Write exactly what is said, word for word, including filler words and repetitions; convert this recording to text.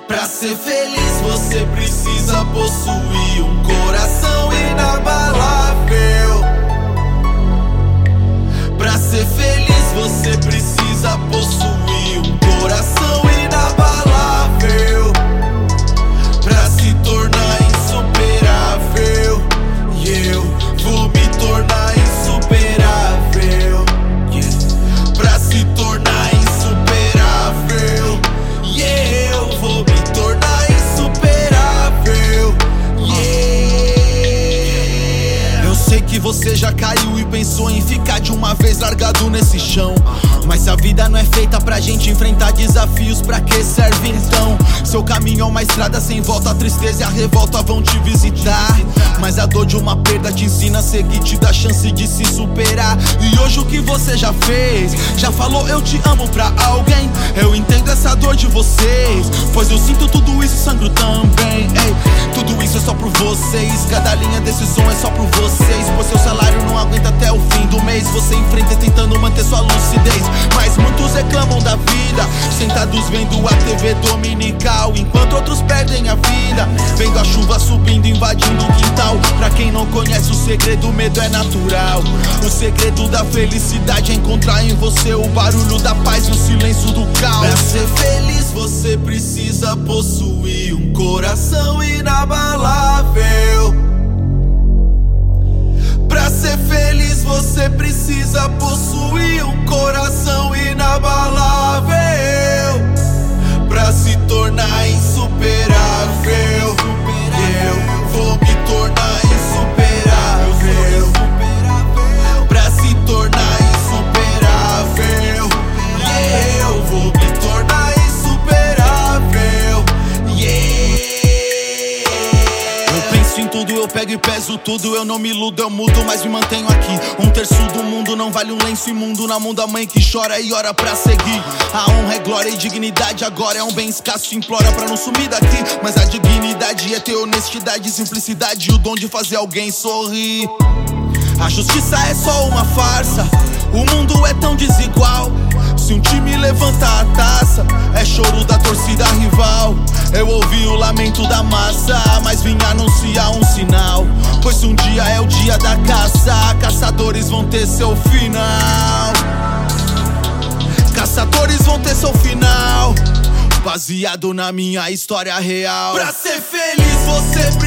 Pra ser feliz você precisa possuir um coração inabalável. Pra ser feliz você precisa possuir um coração inabalável. Pra se tornar insuperável, e eu vou me tornar insuperável. Yeah. Pra se tornar insuperável, e eu vou me tornar insuperável. Yeah. Eu sei que você já caiu e pensou em ficar de uma vez largado nesse chão. Mas se a vida não é feita pra gente enfrentar desafios, pra que serve então? Seu caminho é uma estrada sem volta, a tristeza e a revolta vão te visitar. Mas a dor de uma perda te ensina a seguir, te dá chance de se superar. E hoje o que você já fez? Já falou eu te amo pra alguém? Eu entendo essa dor de vocês, pois eu sinto tudo isso e sangro também. Ei, tudo isso é só por vocês, cada linha desse som é só por vocês. Pois seu salário não aguenta até o fim do mês, você enfrenta tentando manter sua lucidez. Mas muitos reclamam da vida, sentados vendo a T V dominical, enquanto outros perdem a vida, vendo a chuva subindo, invadindo o quintal. Pra quem não conhece o segredo, o medo é natural. O segredo da felicidade é encontrar em você o barulho da paz e o silêncio do caos. Pra ser feliz você precisa possuir um coração inabalável. Pra ser feliz você precisa possuir um coração inabalável. Pra se tornar insuperável, eu vou me tornar insuperável. Pra se tornar insuperável, eu vou me tornar insuperável. Yeah. Eu penso em tudo, eu pego e peso tudo. Eu não me iludo, eu mudo, mas me mantenho aqui. Um terço do mundo não vale um lenço imundo na mão da mãe que chora e ora pra seguir. A honra é glória e dignidade agora é um bem escasso, te implora pra não sumir daqui. Mas a dignidade é ter honestidade, simplicidade e o dom de fazer alguém sorrir. A justiça é só uma farsa, o mundo é tão desigual. Se um time levanta a taça, é choro da torcida rival. Eu ouvi o lamento da massa, mas vim anunciar um sinal. Pois se um dia é o dia da caça, caçadores vão ter seu final. Caçadores vão ter seu final, baseado na minha história real. Pra ser feliz você